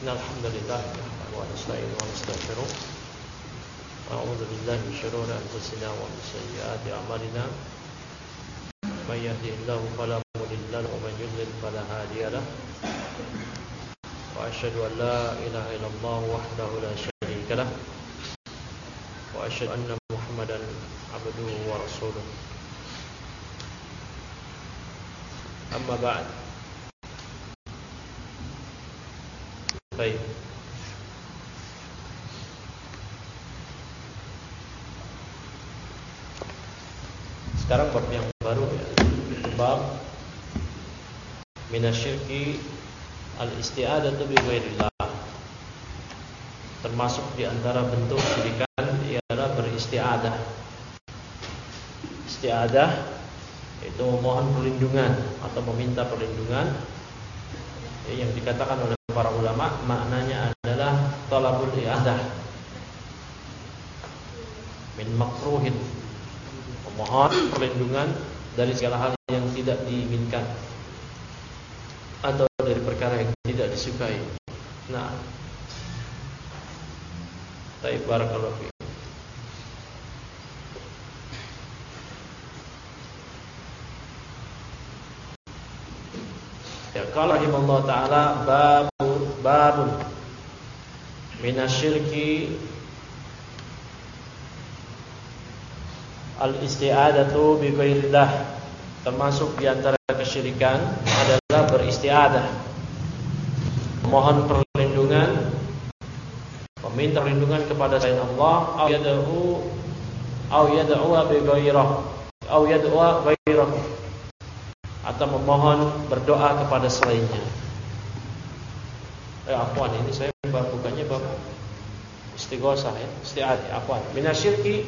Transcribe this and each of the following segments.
Alhamdulillah wa nasta'inu wa nastaghfiruh. A'udzu billahi min syururi anfusina wa min sayyiati a'malina. May yahdihillahu fala mudilla lahu wa man yudlil fala hadiya lahu. Wa asyhadu an la ilaha illallah wahdahu la syarika lahu. Wa asyhadu anna Muhammadan abduhu wa rasuluh. Amma ba'd. Baik. Sekarang bab yang baru ya. Bab minasyirki al-isti'adatu bi ghairillah. Termasuk di antara bentuk syirikan ialah beristi'adah. Isti'adah itu memohon perlindungan atau meminta perlindungan. Yang dikatakan oleh para ulama maknanya adalah talabul i'adah min makruhin, memohon perlindungan dari segala hal yang tidak diinginkan atau dari perkara yang tidak disukai. Nah, baik, barakallahu fiik. Ya, qala rahimahullah ta'ala babun minasyirki al-isti'adatu bi ghairillah. Termasuk di antara kesyirikan adalah beristi'adah, mohon perlindungan, meminta perlindungan kepada selain Allah, au yad'u bi ghairah, au yad'u ghairah, atau memohon berdoa kepada selainnya. Afwan, ini saya bukannya bab istighosah ya, isti'adah. Afwan, minasyirki.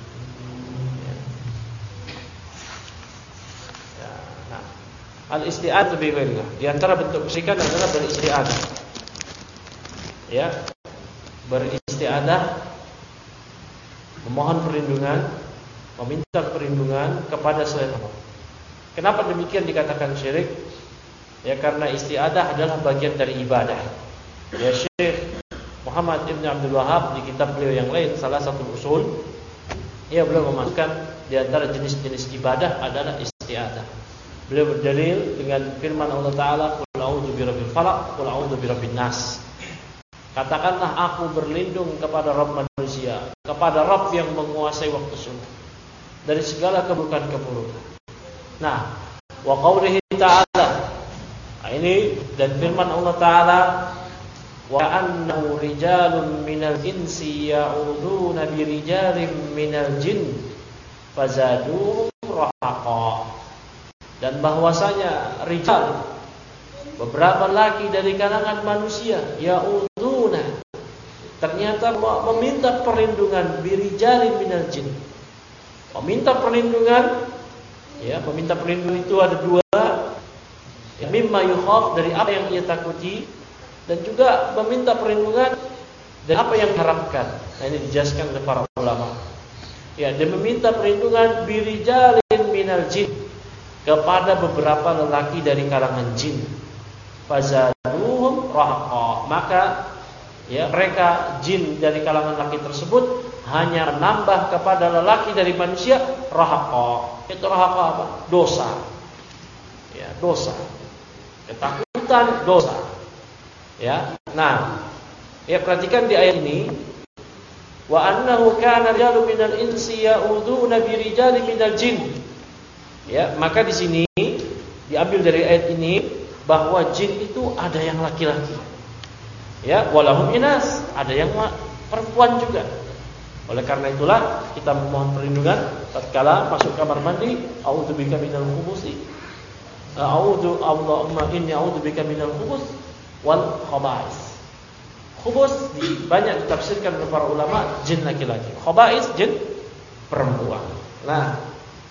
Ya, nah, al-isti'adah bi ghairillah. Di antara bentuk kesyirikan adalah beristi'adah. Ya, beristi'adah, memohon perlindungan, meminta perlindungan kepada selain Allah. Kenapa demikian dikatakan syirik? Ya, karena isti'adah adalah bagian dari ibadah. Ya, Syekh Muhammad Ibn Abdul Wahab di kitab beliau yang lain, salah satu usul, ya, beliau memasukkan di antara jenis-jenis ibadah adalah isti'adah. Beliau berdalil dengan firman Allah Ta'ala, Qul a'udzu birabbil falaq, Qul a'udzu birabbin nas. Katakanlah aku berlindung kepada Rabb manusia, kepada Rabb yang menguasai waktu subuh, dari segala keburukan-keburukan. Nah, wa qaulihi ta'ala, ini dan firman Allah Ta'ala, wa annahu rijalun minal insi ya'uduna bi rijalin minal jin fazaduhum rahaqa. Dan bahwasanya rijal, beberapa laki dari kalangan manusia, ya'uduna, ternyata meminta perlindungan bi rijalin minal jin, meminta perlindungan. Ya, meminta perlindungan itu ada dua. Ya, mimma yukhaf, dari apa yang ia takuti, dan juga meminta perlindungan dari apa yang diharapkan. Nah, ini dijelaskan oleh para ulama. Ya, dia meminta perlindungan birijalin minal jin, kepada beberapa lelaki dari kalangan jin. Fazaduhum rahaqa, maka ya, mereka jin dari kalangan lelaki tersebut hanya menambah kepada lelaki dari manusia rahaqa. Itu rahaqa apa? Dosa. Ya, dosa. Ketakutan, dosa. Ya. Nah, ya, perhatikan di ayat ini, wa annahu kana rijalun minal insi ya'uduna bi rijalin minal jin. Ya, maka di sini diambil dari ayat ini bahwa jin itu ada yang laki-laki. Ya, walahum inas, ada yang perempuan juga. Oleh karena itulah kita memohon perlindungan tatkala masuk kamar mandi, a'udzubika minal khubusi. Allahumma inni a'udzubika minal khubus wal khaba'is. Khubus banyak ditafsirkan oleh para ulama jin laki-laki. Khaba'is jin perempuan. Nah,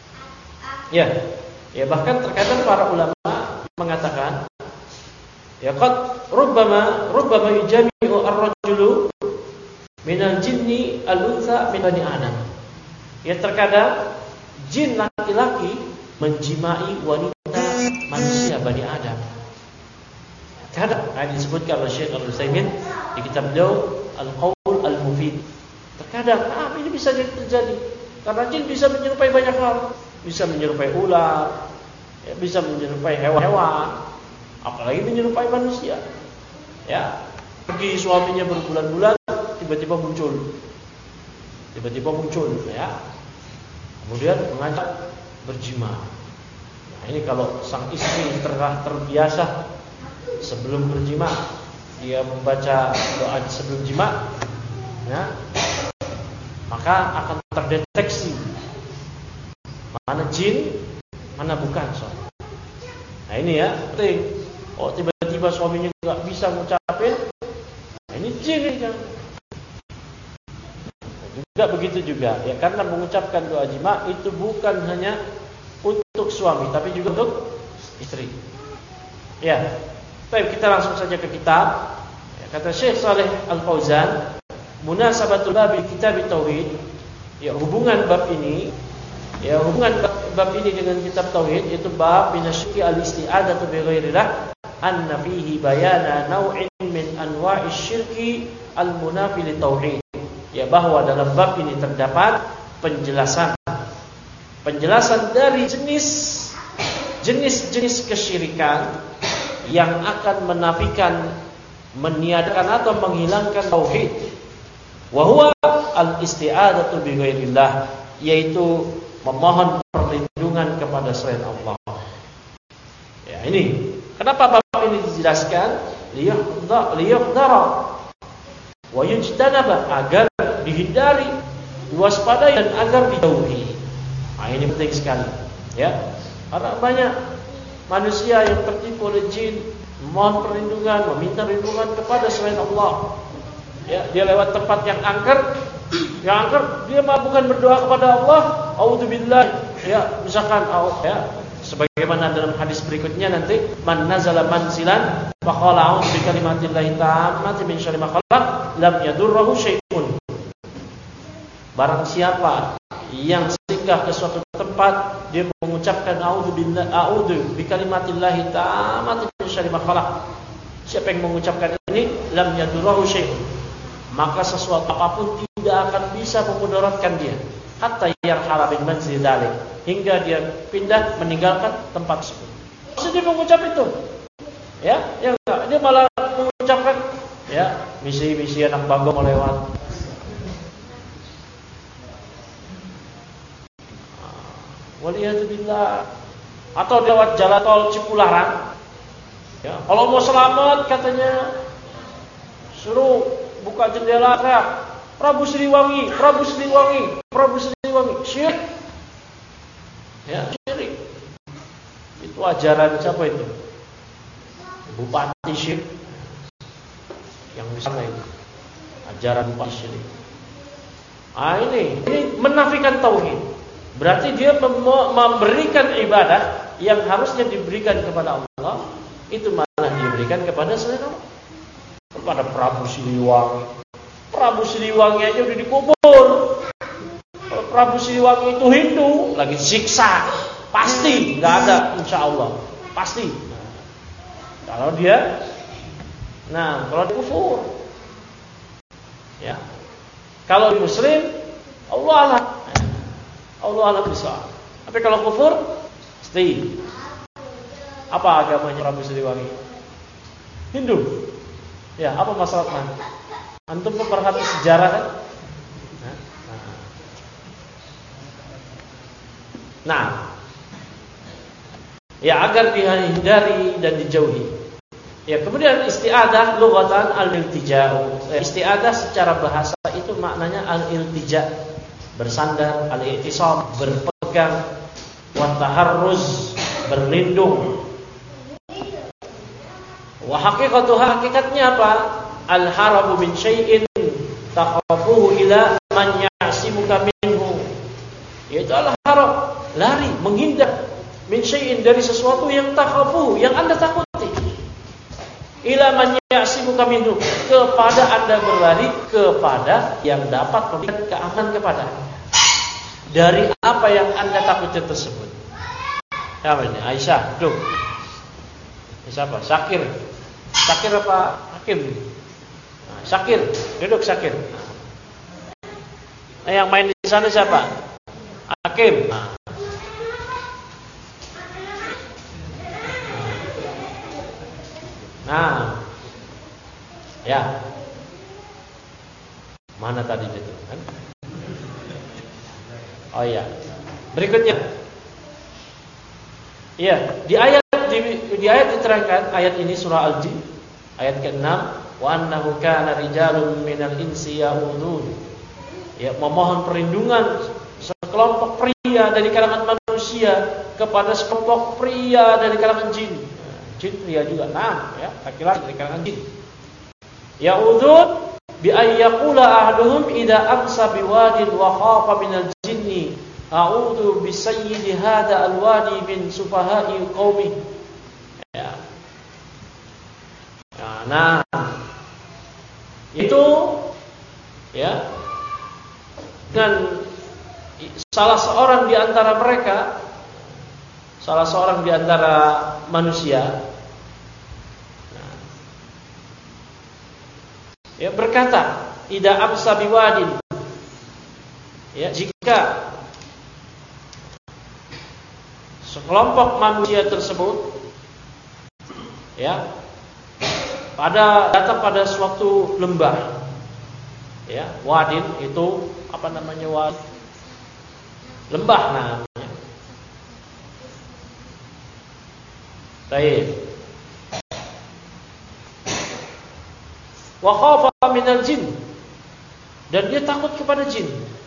ya bahkan terkadang para ulama mengatakan, ya qad rubbama yujami'u ar-rajulu minal jinni al-unsa min bani Adam. Ya, terkadang jin laki-laki menjimai wanita manusia Bani Adam. Terkadang disebutkan oleh Syekh Al-Utsaimin di kitab beliau Al-Qaul Al-Mufid. Terkadang ini bisa terjadi karena jin bisa menyerupai banyak hal, bisa menyerupai ular, bisa menyerupai hewan-hewan, apalagi menyerupai manusia. Ya, pergi suaminya berbulan-bulan, tiba-tiba muncul, ya. Kemudian mengajak berjima. Nah, ini kalau sang istri terbiasa sebelum berjima dia membaca doa sebelum jima, ya, maka akan terdeteksi mana jin, mana bukan soalnya. Nah ini ya penting. Oh tiba-tiba suaminya nggak bisa ngucapin, nah, ini jin ini kan. Juga begitu juga ya, karena mengucapkan doa jima itu bukan hanya untuk suami tapi juga untuk istri. Ya, baik kita langsung saja ke kitab. Ya, kata Syekh Shalih Al-Fauzan, munasabatul bab kitab tauhid. Ya hubungan bab ini, ya hubungan bab ini dengan kitab tauhid itu bab minasyki al-isti'adzatu bi ghairillah anna fihi bayana naw'in min anwa'ish syirki al-munafi li tauhid. Ya bahwa dalam bab ini terdapat penjelasan dari jenis-jenis kesyirikan yang akan menafikan, meniadakan atau menghilangkan tauhid. Wa huwa al-isti'adzatu bi ghairillah, yaitu memohon perlindungan kepada selain Allah. Ya ini. Kenapa bab ini dijelaskan? Liyuhdara wa yujtanaba, agar dihindari, diwaspadai dan agar dijauhi. Nah, ini penting sekali, ya. Karena banyak manusia yang tertipu oleh jin, mohon perlindungan, meminta perlindungan kepada selain Allah. Ya, dia lewat tempat yang angker, dia mah bukan berdoa kepada Allah, auzubillah. Ya, misalkan ya, sebagaimana dalam hadis berikutnya nanti, man nazala manzilan fa qala a'udzu bi kalimatillahi tammati min syarri ma khalaq lam yadurruhu syai'un. Barang siapa yang singgah ke suatu tempat, dia mengucapkan a'udzu bi kalimatillahi tammati min syarri ma khalaq. Siapa yang mengucapkan ini, lam yadurruhu syai'un, maka sesuatu apapun tidak akan bisa memudaratkan dia. Hatta yarhala min manzil dalik, hingga dia pindah meninggalkan tempat tersebut. Maksudnya dia mengucap itu, ya enggak, dia malah mengucapkan, ya misi anak bagong lewat. Waliyadzubillah. Atau lewat jalan tol Cipularang, ya kalau mau selamat katanya suruh buka jendela, Prabu Siliwangi, syirik. Ya, syirik. Itu ajaran siapa itu? Bupati syirik. Yang di sana itu. Ajaran bupati syirik. Ini menafikan tauhid. Berarti dia memberikan ibadah yang harusnya diberikan kepada Allah, itu malah diberikan kepada selain Allah. Kepada Prabu Siliwangi. Prabu Siliwangi aja udah dikubur. Kalau Prabu Siliwangi itu Hindu, lagi siksa, pasti nggak ada, insya Allah, pasti. Kalau dia kufur, ya. Kalau Muslim, Allah bisa. Tapi kalau kufur, pasti. Apa agamanya Prabu Siliwangi? Hindu. Ya, apa masalahnya? Antum memperhati sejarah kan? Nah, ya agar dihindari dan dijauhi. Ya, kemudian isti'adah lughatan al-iltija'u. Isti'adah secara bahasa itu maknanya al-iltija', bersandar, al-i'tisam, berpegang, wa taharruz, berlindung. Wa haqiqatuha, hakikatnya apa? Al-harabu min syai'in taqafuhu ila man ya'simuka minhu. Yaitu al-harab, lari, menghindar, min syai'in, dari sesuatu yang taqafuhu, yang Anda takuti. Ila man ya'simuka minhu, kepada Anda berlari kepada yang dapat memberikan keamanan kepada Anda dari apa yang Anda takuti tersebut. Apa ini? Aisyah, duduk. Siapa? Syakir. Syakir apa Hakim? Syakir, duduk Syakir. Yang main di sana siapa? Hakim. Nah, ya. Mana tadi itu kan? Oh iya. Berikutnya. Iya, di ayat diterangkan ayat ini surah Al-Jin ayat ke-6, wa annahu kana rijalun minal insi ya'udun. Ya, memohon perlindungan sekelompok pria dari kalangan manusia kepada sekelompok pria dari kalangan jin. Jin pria juga, ya, laki-laki dari kalangan jin. Ya'udun bi ayyaqula ahaduhum idza amsa biwadin wa khafa minal jinni a'udzu bi sayyidi hadha alwadi min sufaha'i qaumi. Ya. Nah, itu ya, dan salah seorang di antara mereka, salah seorang di antara manusia, ya, berkata, "Idza amsa biwadin." Ya, jika sekelompok manusia tersebut ya datang pada suatu lembah, ya, wadin itu apa namanya, wadin, lembah namanya. Baik. Wa khafa minal jin, dan dia takut kepada jin.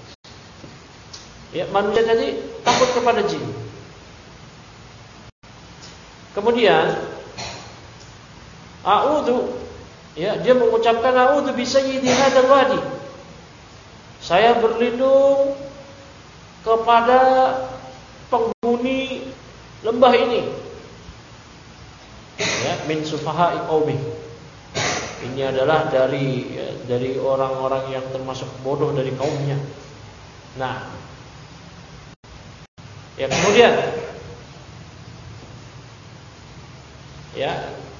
Ya, manusia tadi takut kepada jin. Kemudian a'udzu, ya, dia mengucapkan a'udzu bi sayyidi hadzal wadi. Saya berlindung kepada penghuni lembah ini. Ya, min sufaha'i qaumi. Ini adalah dari orang-orang yang termasuk bodoh dari kaumnya. Nah, ya, kemudian ya,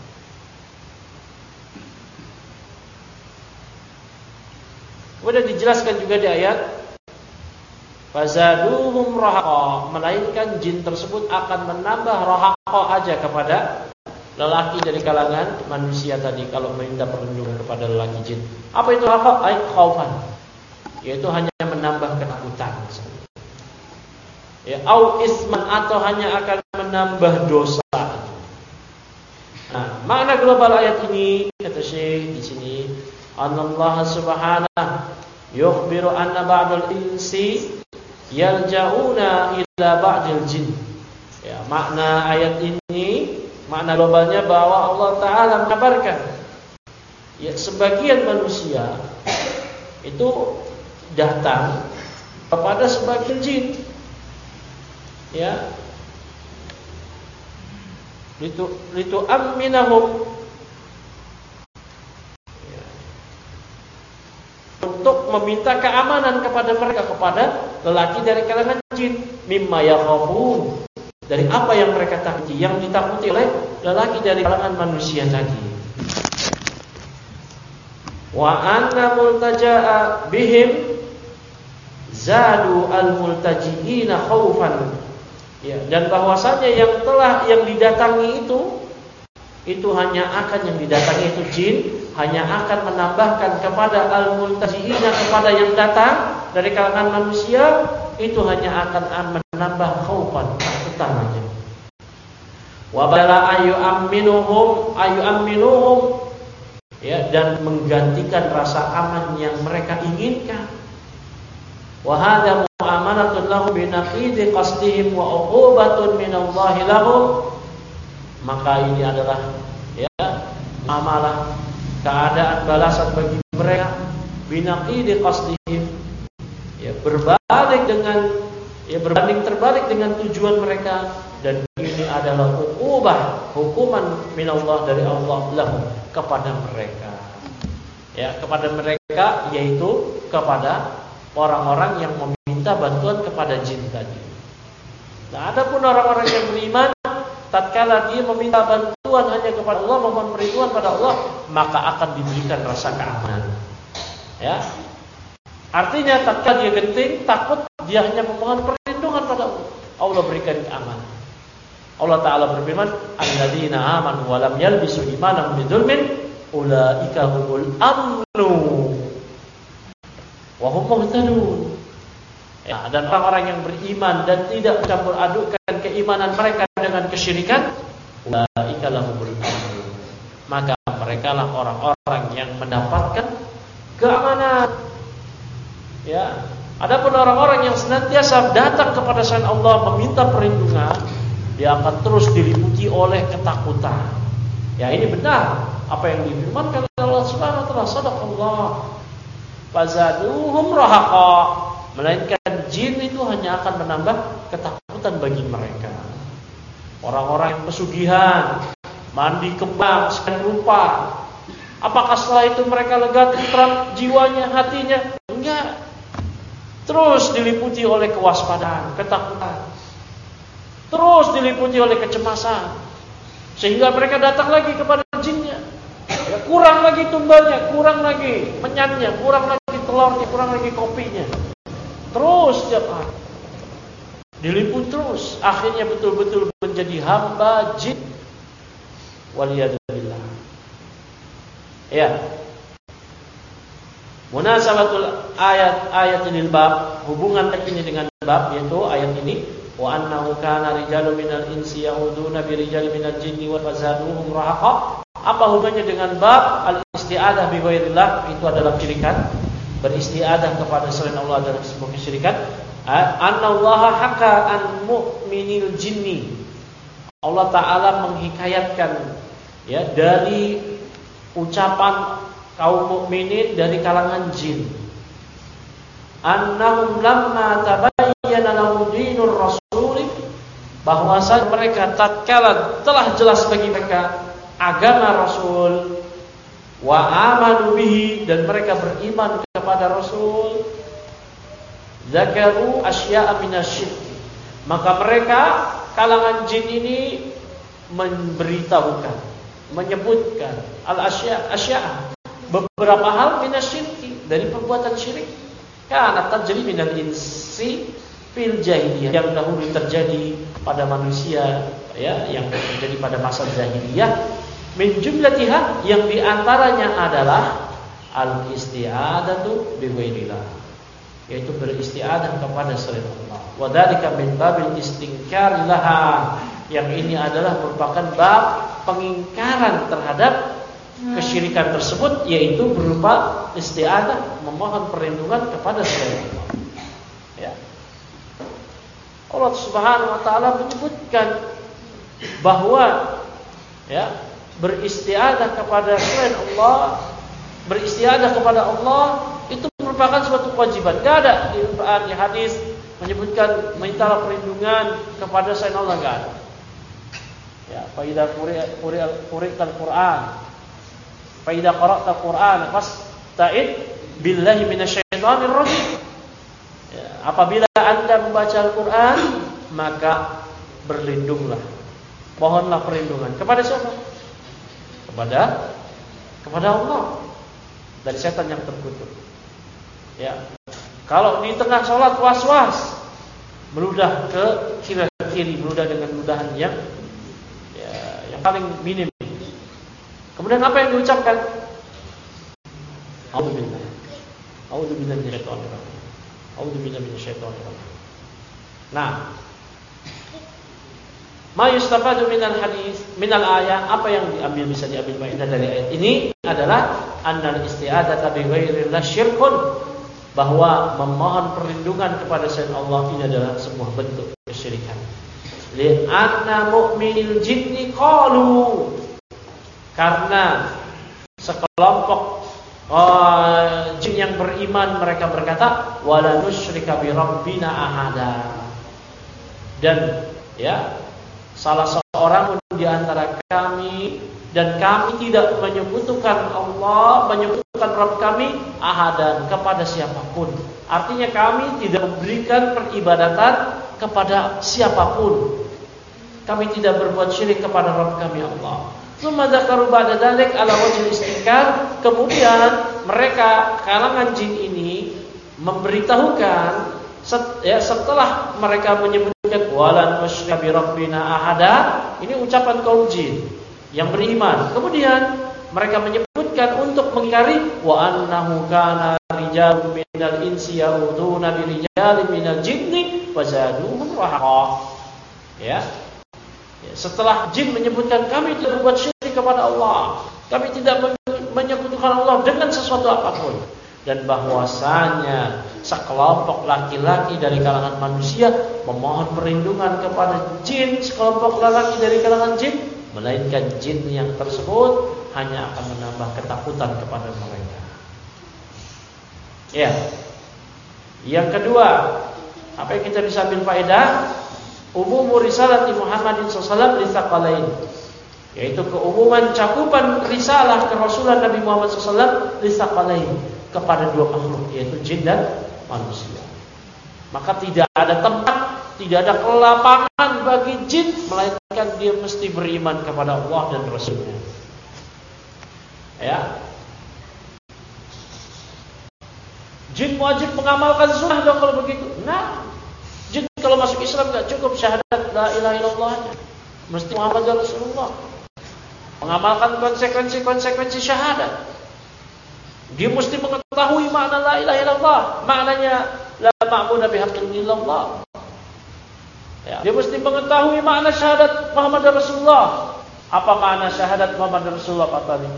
kemudian dijelaskan juga di ayat fazaduhum rahaqa, melainkan jin tersebut akan menambah rahaqa aja kepada lelaki dari kalangan manusia tadi kalau meminta perlindungan kepada lelaki jin. Apa itu rahaqa? Ai khaufan, yaitu hanya menambah ketakutan. Ya, au isman, atau hanya akan menambah dosa. Nah, makna global ayat ini kata Syekh di sini, Allah Subhanahu yukhbiru anna ba'dal insi yalja'una ila ba'dil jin. Ya, makna ayat ini, makna globalnya bahwa Allah Ta'ala mengabarkan, ya, sebagian manusia itu datang kepada sebagian jin, ya, litu amminahum, ya, untuk meminta keamanan kepada mereka, kepada lelaki dari kalangan jin, mimma yakhafun, dari apa yang mereka takuti, yang ditakuti oleh lelaki dari kalangan manusia tadi. Wa anna multaja'a bihim zadu al-multaji'ina khaufan. Ya, dan bahwasanya yang didatangi itu hanya akan, yang didatangi itu jin, hanya akan menambahkan kepada al-multaji'ina, kepada yang datang dari kalangan manusia, itu hanya akan menambah khaufan, ketakutan aja. Wa bala ayu aminuhum, ya, dan menggantikan rasa aman yang mereka inginkan. Wa hadza mu'amanatun lahum bi naqidi qasdihim wa uqubatun minallahi lahum. Maka ini adalah, ya, amalah, keadaan balasan bagi mereka, bi naqidi qasdihim, ya, berbanding terbalik dengan tujuan mereka, dan ini adalah hukuman minallah, dari Allah, lahum, kepada mereka, ya, kepada mereka, yaitu kepada orang-orang yang meminta bantuan kepada jin tadi. Nah, adapun orang-orang yang beriman, tatkala dia meminta bantuan bantuan hanya kepada Allah, memohon perlindungan pada Allah, maka akan diberikan rasa keamanan. Ya. Artinya tatkala dia genting, takut, dia hanya memohon perlindungan pada Allah, Allah berikan keamanan. Allah Ta'ala berfirman, alladzina amanu wa lam yalbisu imanahum bidzulmin ulaika humul amnu wa hum muhtadun. Ya, dan orang-orang yang beriman dan tidak mencampur adukkan keimanan mereka dengan kesyirikan, ulaika lahumul amnu, maka merekalah orang-orang yang mendapatkan keamanan. Ya, adapun orang-orang yang senantiasa datang kepada selain Allah meminta perlindungan, dia akan terus diliputi oleh ketakutan. Ya, ini benar apa yang difirmankan oleh Allah Subhanahu wa taala, sadaqallah. Fazaduhum rahaqa, melainkan jin itu hanya akan menambah ketakutan bagi mereka. Orang-orang yang pesugihan, mandi kembang sekian rupa, apakah setelah itu mereka lega tentram jiwanya, hatinya? Enggak. Terus diliputi oleh kewaspadaan, ketakutan. Terus diliputi oleh kecemasan, sehingga mereka datang lagi kepada jinnya. Ya, kurang lagi tumbalnya, kurang lagi menyannya, kurang lagi telurnya, kurang lagi kopinya. Terus setiap hari diliput terus, akhirnya betul-betul menjadi hamba jin. Waliyadzubillah. Ya. Munasabatul ayat lil bab, hubungan ini dengan bab, yaitu ayat ini, wa annahu kana rijalun minal insi ya'uduna bi rijalin minal jinni wa fazaduhum rahaqa. Apa hubungannya dengan bab al-isti'adah bi ghairillah? Itu adalah kesyirikan. Beristiadah kepada selain Allah adalah sebuah kesyirikan. Annallaha haka an mu'minil jinni. Allah Ta'ala menghikayatkan, ya, dari ucapan kaum mukminin dari kalangan jin. Annahum lamma tabayyana lahum dinur rasul, bahwasanya mereka tatkala telah jelas bagi mereka agama Rasul, wa amanu bihi, dan mereka beriman kepada Rasul, zakaru asya'a minasyirk, maka mereka kalangan jin ini memberitahukan, menyebutkan al-asya'a, beberapa hal minasyirki, dari perbuatan syirik. Karena tajri minal insi fil jahiliyah, yang dahulu terjadi pada manusia, ya, yang terjadi pada masa jahiliyah, min jumlatiha, yang diantaranya adalah al-isti'adatu bi ghairillah, yaitu beristiadah kepada selain Allah. Wa dzalika min babil istinkar laha, yang ini adalah merupakan bab pengingkaran terhadap kesyirikan tersebut, yaitu berupa isti'adah, memohon perlindungan kepada selain Allah. Ya. Allah Subhanahu wa taala menyebutkan bahwa, ya, beristiadah kepada selain Allah, beristiadah kepada Allah itu merupakan suatu kewajiban. Enggak ada di Al-Qur'an, di hadis menyebutkan minta perlindungan kepada selain Allah, enggak ada. Ya, fa idza quri'al Qur'an, fa idza qara'ta Qur'an fasta'id billahi minasyaitonir rajim. Ya, apabila Anda membaca Al-Qur'an, maka berlindunglah, mohonlah perlindungan kepada siapa? Kepada Allah, dari setan yang terkutuk. Ya. Kalau di tengah sholat was-was, meludah ke kiri, meludah dengan ludahan yang, ya, yang paling minim. Kemudian apa yang diucapkan? A'udzubillah. A'udzubillah minasyaitonir rajim. A'udzubillah minasyaitonir rajim. Nah, ma yustafadu minal hadis, minal ayat, apa yang bisa diambil faedah dari ayat ini adalah annal isti'adzata bi ghairillah syirkun, bahwa memohon perlindungan kepada selain Allah ini adalah sebuah bentuk kesyirikan. Li'anna mu'minil jinni qalu, karena sekelompok jin yang beriman mereka berkata, wala nusyrika bi rabbina ahada, dan, ya, salah seorang pun di antara kami, dan kami tidak menyebutkan Allah, menyebutkan Rabb kami ahadan, kepada siapapun. Artinya kami tidak memberikan peribadatan kepada siapapun. Kami tidak berbuat syirik kepada Rabb kami Allah. Tsumma dzakaru ba'da dzalik ala wajhil istinkar. Kemudian mereka kalangan jin ini memberitahukan setelah mereka menyebutkan walan nusyrik bi rabbina ahada, ini ucapan kaum jin yang beriman. Kemudian mereka menyebutkan untuk mengingkari wa annahu kana rijalun minal insi ya'uduna bi rijalin minal jinni fazaduhum rahaqa. Ya. Setelah jin menyebutkan kami tidak berbuat syirik kepada Allah, kami tidak menyekutukan Allah dengan sesuatu apapun, dan bahwasanya sekelompok laki-laki dari kalangan manusia memohon perlindungan kepada jin, sekelompok laki dari kalangan jin, melainkan jin yang tersebut hanya akan menambah ketakutan kepada mereka. Ya. Yang kedua, apa yang kita bisa ambil faedah? Umum risalati Muhammadin sallallahu alaihi wasallam, yaitu keumuman cakupan risalah kerasulan Nabi Muhammad sallallahu alaihi wasallam kepada dua makhluk, yaitu jin dan manusia. Maka tidak ada tempat, tidak ada kelapangan bagi jin melainkan dia mesti beriman kepada Allah dan Rasulnya. Ya. Jin wajib mengamalkan sunnah dong kalau begitu. Nah, jin kalau masuk Islam gak cukup syahadat la ilaha illallahnya, mesti Muhammad Rasulullah. Mengamalkan konsekuensi syahadat. Dia mesti mengetahui makna la ilaha illallah, maknanya la ma'budu bihaqqin illallah. Ya, dia mesti mengetahui makna syahadat Muhammad Rasulullah. Apa makna syahadat Muhammad Rasulullah Pak Tani?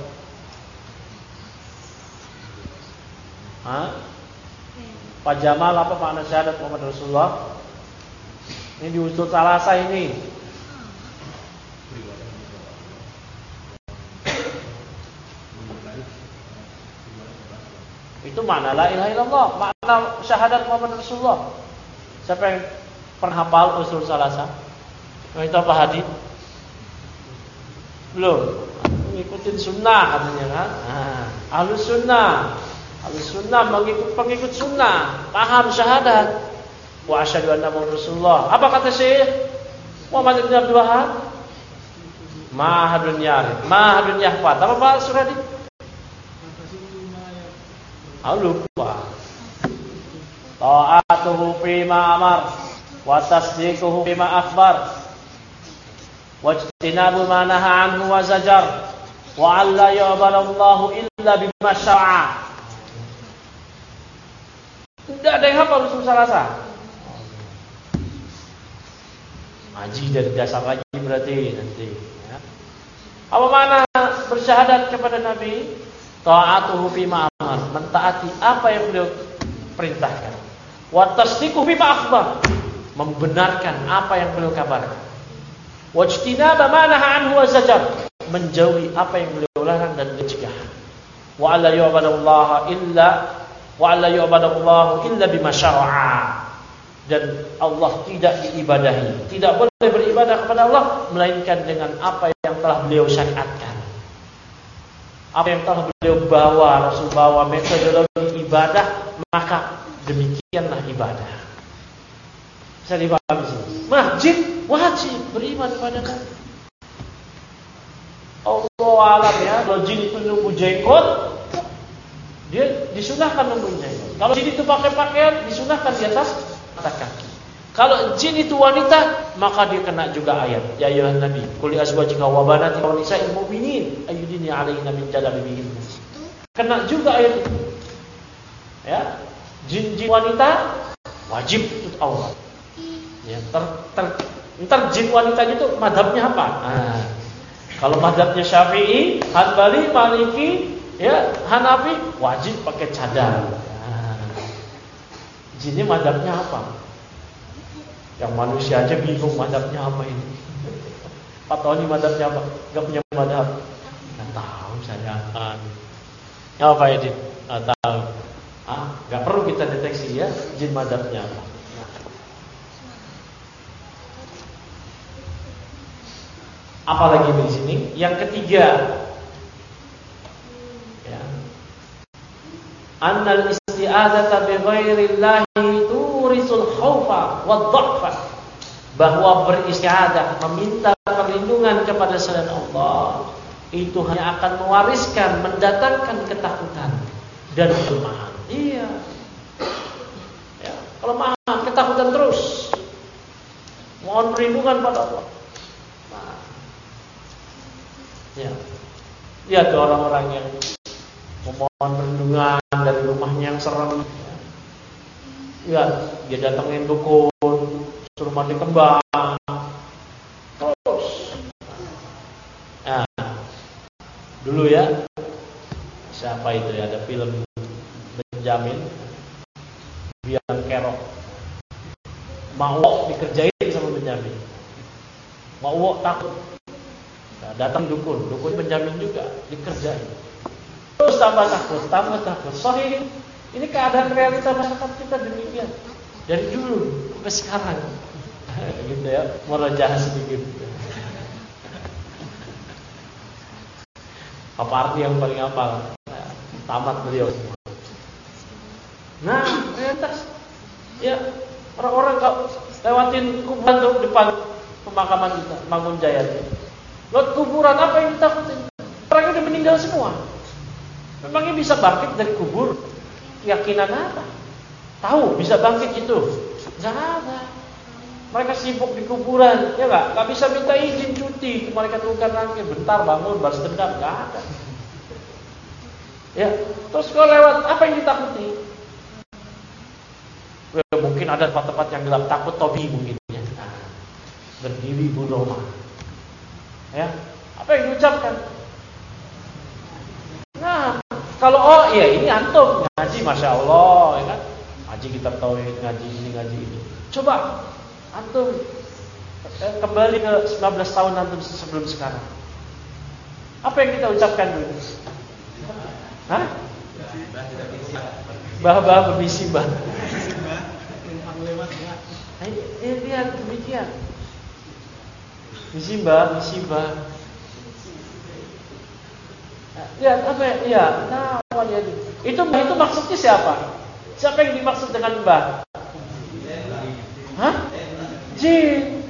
Pak Jamal, apa makna syahadat Muhammad Rasulullah? Ini di Usul Salasa ini. Itu makna la ilaha illallah, makna syahadat Muhammad Rasulullah. Siapa yang pernah hafal Usul Salasa? Itu apa hadis? Belum. Ngikutin sunnah katanya kan? Ahlus sunnah. Ahlus sunnah pengikut sunnah, paham syahadat. Wa asyhadu anna Muhammadar Rasulullah. Apa kata Syekh Muhammad bin Abdul Wahab? Mahadun yarif, mahadun yahfad. Apa Pak Suradi? Lupa. Ta'atuhu fima amar wa tasdiquhu fima akhbar wa ijtinabu ma naha anhu wa zajar wa alla ya'budu illa bima syara'a. Tidak ada yang hafal Usul Salasa. Ngaji dari dasar lagi berarti nanti. Ya. Apa makna bersyahadat kepada Nabi? Ta'atuhu fima amar, mentaati apa yang beliau perintahkan. Wa tasdiquhu fima akhbar, membenarkan apa yang beliau kabarkan. Wa ijtinaba ma naha anhu wa zajar, menjauhi apa yang beliau larang dan mencegah. Wa alla yu'badallaha illa bima syara'a, dan Allah tidak diibadahi, tidak boleh beribadah kepada Allah melainkan dengan apa yang telah beliau syariatkan, apa yang telah beliau bawa, Rasul bawa, metodologi ibadah, maka demikianlah ibadah. Bisa dipahami sini. Jin wajib beriman kepada Nabi. Allah alam ya, kalau jin itu nunggu jenggot, dia disunahkan nunggu jenggot. Kalau jin itu pakai pakaian, disunahkan di atas mata kaki. Kalau jin itu wanita, maka dia kena juga ayat. Ya ayyuhan nabi, qul li azwajika wa banatika wa nisa'il mu'minin ayyudini 'alaina min jalabibihin. Kena juga ayat itu. Ya, jin-jin wanita wajib tutup aurat. Ya, ntar jin wanitanya itu mazhabnya apa? Kalau mazhabnya Syafi'i, Hanbali, Maliki, ya, Hanafi wajib pakai cadar. Jinnya mazhabnya apa? Yang manusia aja bingung mazhabnya apa ini. Pak Tony mazhabnya apa? Gak punya mazhab. Gak tahu saya. Apa ya Din? Gak tahu. Gak perlu kita deteksi ya jin mazhabnya apa. Apalagi di sini? Yang ketiga, ya. Annal isti'adzata bi ghairillahi turisul khaufa wad-dha'fa, bahwa beristi'adzah, meminta perlindungan kepada selain Allah, itu hanya akan mewariskan, mendatangkan ketakutan dan kelemahan. Iya. Ya, kelemahan, ketakutan terus. Mohon perlindungan pada Allah. Nah, ya. Lihat orang-orang yang memohon perlindungan dari rumahnya yang serem. Ya, dia datangin dukun, suruh mandi kembang. Terus. Nah, dulu ya, siapa itu ya, ada film Benjamin Biang Kerok. Mau dikerjain sama Benjamin. Mau takut. Nah, datang dukun Benjamin juga dikerjain. Terus tambah takut. Sahih, ini keadaan realita masyarakat kita demikian. Dari dulu sampai sekarang. Gitu ya, merajah sedikit. Apa arti yang paling hafal? Nah, tamat beliau semua. Nah, realitas ya, orang-orang kalau lewatin kuburan tuh depan pemakaman kita, Mangunjaya. Lewat kuburan, apa yang ditakutin? Orang udah meninggal semua. Memangnya bisa bangkit dari kubur? Keyakinan apa? Tahu bisa bangkit itu? Enggak ada. Mereka sibuk di kuburan, ya nggak bisa minta izin cuti. Mereka tukar lagi, bentar bangun, balas dendam, nggak ada. Ya, terus kalau lewat apa yang ditakuti? Ya, mungkin ada tempat-tempat yang gelap, takut tobi mungkin ya. Nah, berdiri budoma. Ya, apa yang diucapkan? Nah, kalau iya ini antum ngaji, masya Allah, ya kan? Ngaji kita tauhid, ngaji ini, ngaji ini. Coba antum kembali ke 19 tahun antum sebelum sekarang. Apa yang kita ucapkan dulu? Hah? Bah berbisi bah. Lihat demikian. Misi bah. Lihat apa ya? Iya, nah itu maksudnya siapa? Siapa yang dimaksud dengan bah? Hah? Jin.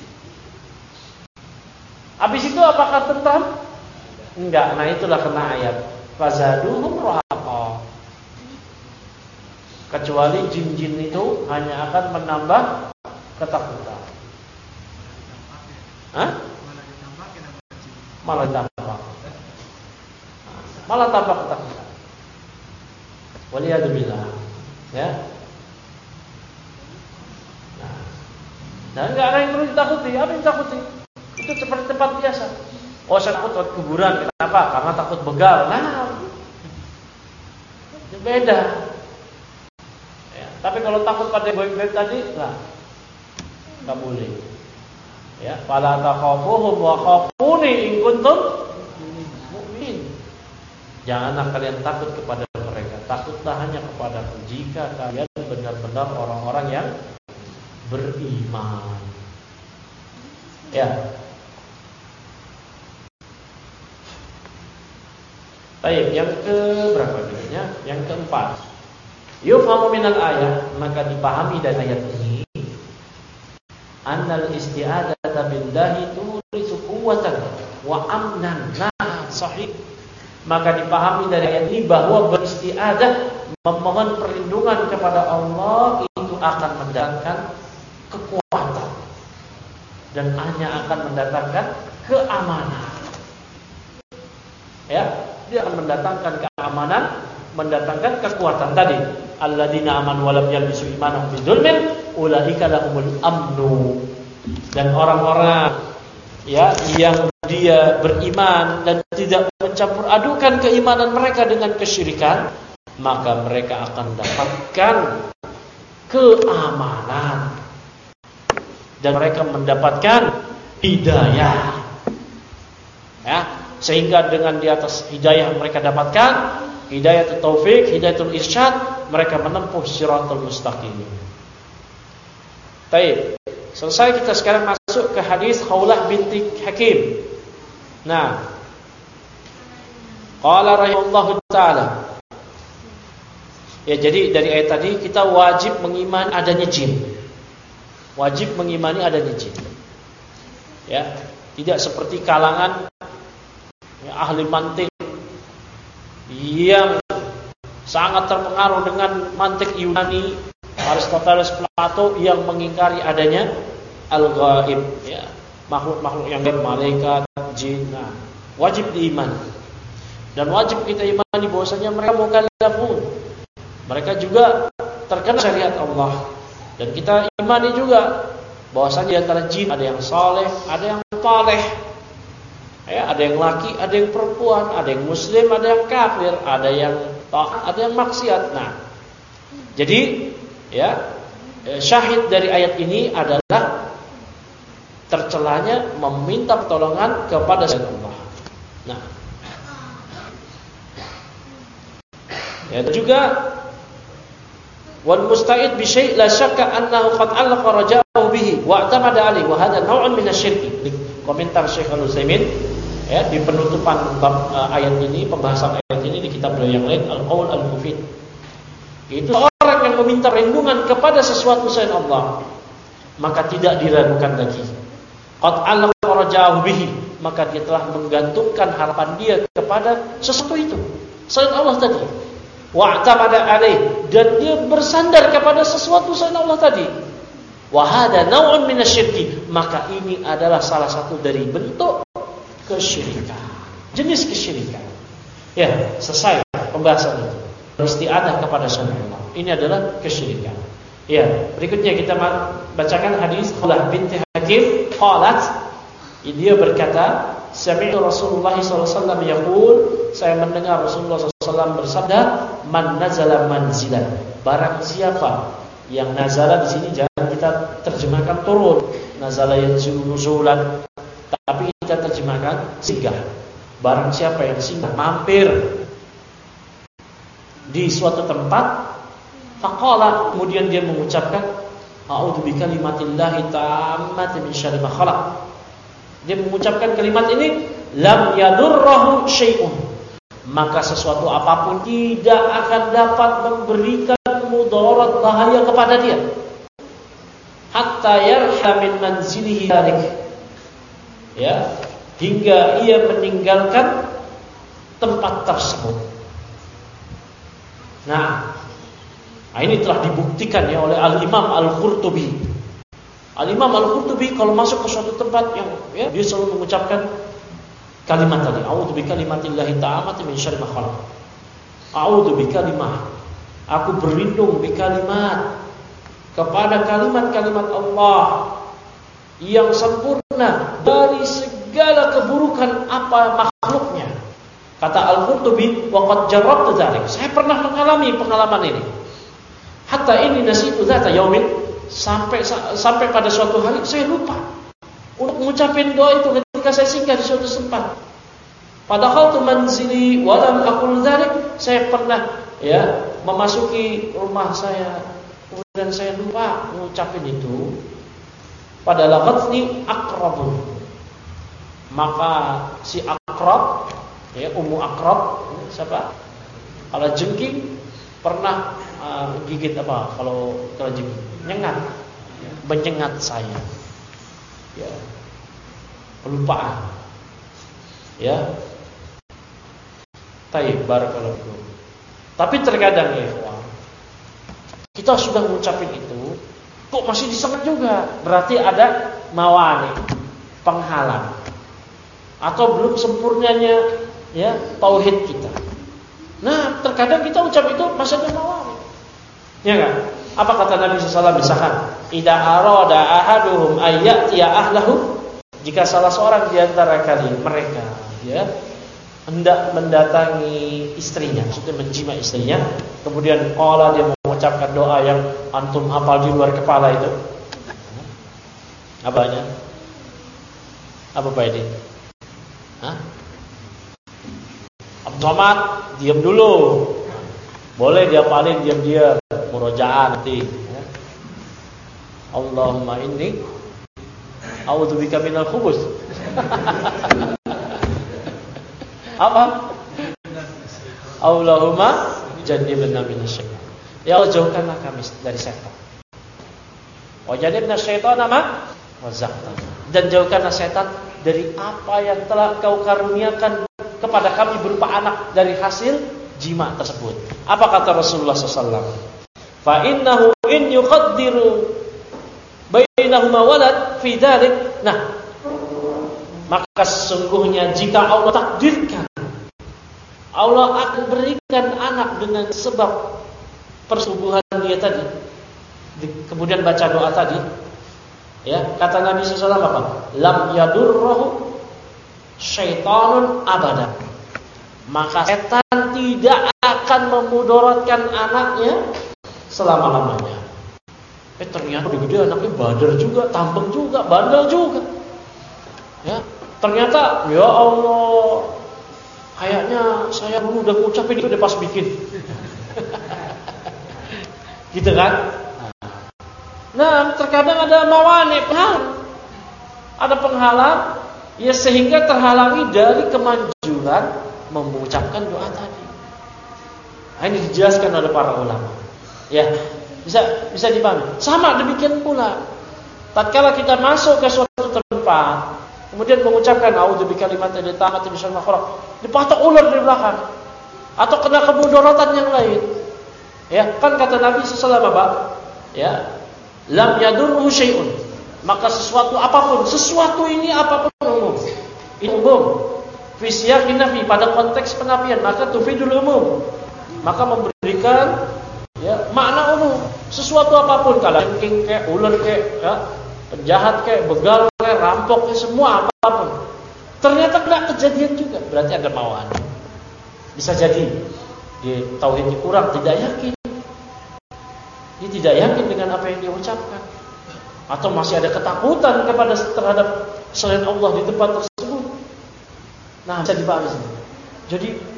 Habis itu apakah tentram? Enggak. Nah itulah kena ayat. Fazaduhum rahaqa. Kecuali jin-jin itu hanya akan menambah ketakutan. Hah? Malah tambah ketakutan. Waliyadzubillah. Ya. Nah, enggak ada yang perlu ditakuti. Apa yang ditakuti? Itu seperti tempat biasa. Oh, saya takut lewat kuburan. Kenapa? Karena takut begal. Nah, itu beda. Ya, tapi kalau takut pada goib-goib tadi, lah, nggak boleh. Ya, fala takhafuhum wa khafuni in kuntum mu'min. Janganlah kalian takut kepada mereka. Takutlah hanya kepadaku jika kalian benar-benar orang-orang yang beriman. Ya. Baik, yang ke berapa bedanya? Yang keempat. Yufhamu minal ayat, maka dipahami dari ayat ini annal isti'adzata billahi turisu quwwatan wa amnan. Nah, sahih. Maka dipahami dari ayat ini bahwa beristi'adzah, memohon perlindungan kepada Allah, itu akan mendatangkan kekuatan dan hanya akan mendatangkan keamanan. Ya, dia akan mendatangkan keamanan, mendatangkan kekuatan tadi. Alladzina amanu wa lam yalbisu imanahum bidzulmin ulaika lahumul amnu. Dan orang-orang ya yang dia beriman dan tidak mencampur adukan keimanan mereka dengan kesyirikan, maka mereka akan dapatkan keamanan dan mereka mendapatkan hidayah. Ya, sehingga dengan di atas hidayah mereka dapatkan hidayatul taufik, hidayatul irsyad, mereka menempuh siratal mustaqim. Baik, selesai kita sekarang masuk ke hadis Khawlah binti Hakim. Nah, qala rahimahullahu taala. Ya, jadi dari ayat tadi kita wajib mengimani adanya jin. Wajib mengimani adanya jin. Ya, tidak seperti kalangan ahli mantik yang sangat terpengaruh dengan mantik Yunani, Aristoteles, Plato, yang mengingkari adanya al-ghaib, ya, makhluk-makhluk yang gaib, malaikat, jin. Nah, wajib diimani. Dan wajib kita imani bahwasanya mereka mukallafun. Mereka juga terkena syariat Allah. Dan kita imani juga bahwasanya di antara jin ada yang saleh, ada yang taleh. Ya, ada yang laki, ada yang perempuan, ada yang muslim, ada yang kafir, ada yang taat, ada yang maksiat. Nah, jadi ya, syahid dari ayat ini adalah tercelanya meminta pertolongan kepada Allah. Nah, ya, juga wal musta'id bi syai' la syakka annahu qad 'allaqa raja'ahu bihi wa i'tamada 'alaihi wa hadha naw'un min asy-syirk. Komentar Syekh Al-Utsaimin ya di penutupan bab ayat ini, pembahasan ayat ini di kitab beliau yang lain, Al-Qaul Al-Mufid. Itu orang yang meminta perlindungan kepada sesuatu selain Allah, maka tidak diragukan lagi. Qad 'allaqa raja'ahu bihi, maka dia telah menggantungkan harapan dia kepada sesuatu itu selain Allah tadi. Wa'tamada alaih, dan dia bersandar kepada sesuatu selain Allah tadi. Wa hada naw'un minasyirki, maka ini adalah salah satu dari bentuk kesyirikan, jenis kesyirikan. Ya, selesai pembahasan itu. Isti'adah kepada selain Allah, ini adalah kesyirikan. Ya, berikutnya kita bacakan hadis Khulah binti Hakim qalat, dia berkata, sami'tu Rasulullah sallallahu alaihi wasallam yaqul, saya mendengar Rasulullah sallallahu alaihi wasallam bersabda, man nazala manzilan, barang siapa yang nazala di sini jangan kita terjemahkan turun, nazala yanzilu nuzulan, tapi kita terjemahkan singgah. Barang siapa yang singgah, mampir di suatu tempat, faqala, kemudian dia mengucapkan, a'udzu bikalimatillahi tammati min syarri ma khalaq. Dia mengucapkan kalimat ini, lam yadurrahu syai'un, maka sesuatu apapun tidak akan dapat memberikan mudarat, bahaya kepada dia, hatta yarha min manzilihi dzalik, ya, hingga ia meninggalkan tempat tersebut. Nah, ini telah dibuktikan ya oleh Al-Imam Al-Qurtubi. Al-Imam Al-Qurtubi kalau masuk ke suatu tempat yang ya, dia selalu mengucapkan kalimat tadi, a'udzu bikalimatillahi tammati min syarri ma khalaq. A'udzu bikalimah, aku berlindung bikalimat, kepada kalimat-kalimat Allah yang sempurna dari segala keburukan apa makhluknya. Kata Al-Qurtubi, wa qad jarrabtu dzalik, saya pernah mengalami pengalaman ini. Hatta ini nasitu dzata yaumin, sampai pada suatu hari saya lupa untuk mengucapkan doa itu ketika saya singgah di suatu tempat. Padahal tu manzili walam aqul dzalik, saya pernah ya memasuki rumah saya, kemudian saya lupa mengucapkan itu. Pada laqatni aqrabun, maka si Aqrab ya, Ummu Aqrab, siapa? Kalau jengking pernah gigit apa? Kalau jengking nyengat, menyengat saya. Ya. Kelupaan. Ya. Taib, barakallahu fikum. Tapi terkadang ya, kita sudah mengucapin itu, kok masih disengat juga? Berarti ada mawani, penghalang, atau belum sempurnanya ya tauhid kita. Nah, terkadang kita ucap itu masih ada mawani. Ya kan? Apa kata Nabi SAW? Misalkan, idza arada ahaduhum ayyatiya ahlahu, jika salah seorang di antara kalian mereka ya hendak mendatangi istrinya, maksudnya menjima istrinya, kemudian qala, dia mengucapkan doa yang antum hafal di luar kepala itu. Apanya? Apa Pak Edi? Hah? Abdul Somad, diam dulu. Boleh dia paling diam-diam, murojaah nanti ya. Allahumma inni a'udzubika minal khubus. Apa? Allahumma jannibna minasyaitan. Ya Allah, jauhkanlah kami dari setan. Wa jannibna syaitana ma razaqtana. Dan jauhkanlah setan dari apa yang telah Kau karuniakan kepada kami berupa anak dari hasil jima tersebut. Apa kata Rasulullah SAW? Fa innahu in yuqaddiru bainahuma walad fi dzalik. Nah, maka sesungguhnya jika Allah takdirkan, Allah akan berikan anak dengan sebab persubuhan dia tadi. Kemudian baca doa tadi. Ya, kata Nabi SAW apa? Lam yadurruhu syaitanun abadan. Maka setan tidak akan memudaratkan anaknya selama-lamanya. Ternyata gede anaknya badar juga, tampeng juga, bandel juga. Ya, ternyata ya Allah, kayaknya saya dulu udah ngucapin itu udah pas bikin. Gitu kan? Nah, terkadang ada mawani, ada penghalang, ya sehingga terhalangi dari kemanjuran mengucapkan doa tadi. Nah, ini dijelaskan oleh para ulama. Ya, bisa dipahami. Sama demikian pula, tatkala kita masuk ke suatu tempat, kemudian mengucapkan a'udzubika bikalimati tammati min syarri ma khalaq, dipatok ular dari belakang, atau kena kemudaratan yang lain. Ya, kan kata Nabi sallallahu alaihi wasallam, ya, lam yadurruhu syai'un. Maka sesuatu apapun, sesuatu ini apapun umum. Ini umum. Fi siyaqin nafi, pada konteks penafian, maka tufidul umum. Maka memberikan ya makna umum. Sesuatu apapun, kalengking kayak ular kayak ya, penjahat kayak begal kayak rampok kayak semua apapun. Ternyata enggak kejadian juga, berarti ada mawaan. Bisa jadi dia tauhidnya kurang, tidak yakin. Dia tidak yakin dengan apa yang dia ucapkan, atau masih ada ketakutan terhadap selain Allah di tempat tersebut. Nah, bisa dibahas. Jadi